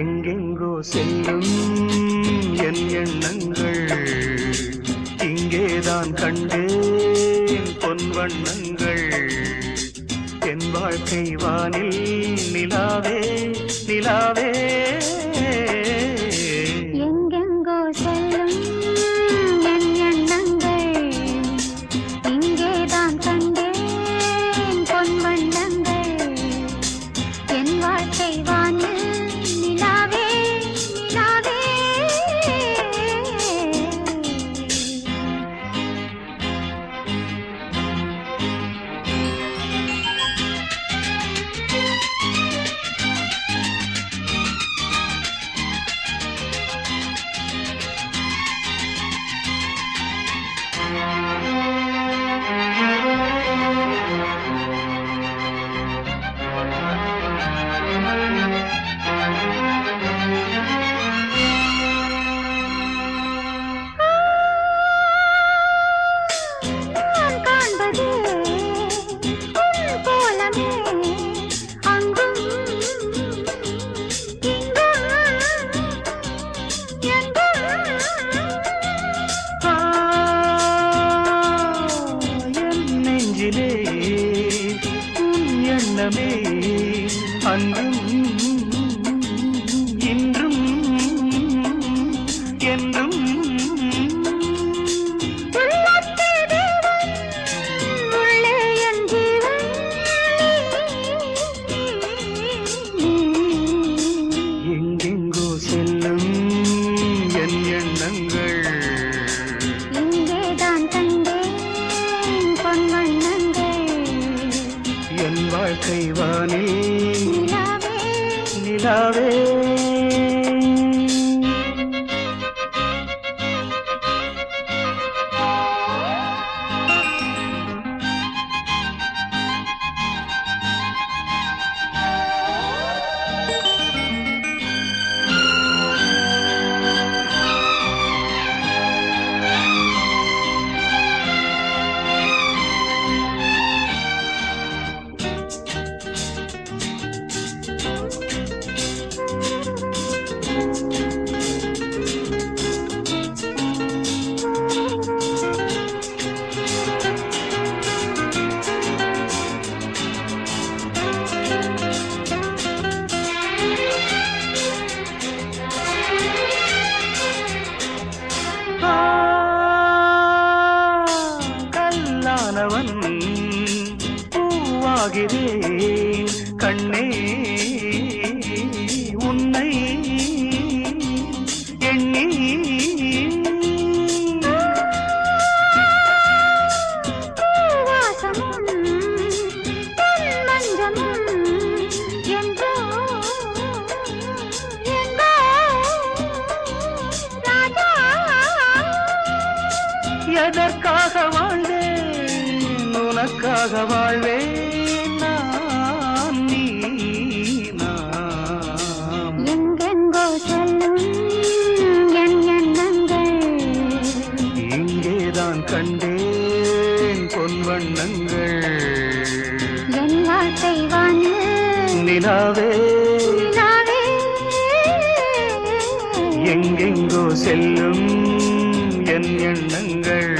எங்கெங்கோ செல்லும் என் எண்ணங்கள் இங்கேதான் கண்டேன் பொன் வண்ணங்கள் என் வாழ்க்கை வானில் நிலாவே நிலாவே எங்கெங்கோ செல்லும் என் எண்ணங்கள் இங்கேதான் கண்டேன் பொன் வண்ணங்கள் என் வாழ்க்கை வானில் நிலாவே நிலாவே எண்ணமே அன்றும் இன்றும் என்றும் எங்கெங்கோ செல்லும் என் எண்ணங்கள் இங்கேதான் கண்டேன் பொன் வண்ணங்கள் என் வாழ்க்கை வானில் நிலாவே நிலாவே கல்லானவன் பூவாகிறேன் கண்ணே உன்னை எண்ணி வாசமும் மஞ்சமும் என்றோ எங்கோ ராஜா எதற்காக வாழ்ந்தேன் உனக்காக வாழ்வேன் நான் நீ நாம் எங்கெங்கோ செல்லும் என் எண்ணங்கள் இங்கேதான் கண்டேன் பொன் வண்ணங்கள் என் வாழ்க்கை வானில் நிலாவே நிலாவே எங்கெங்கோ செல்லும் என் எண்ணங்கள்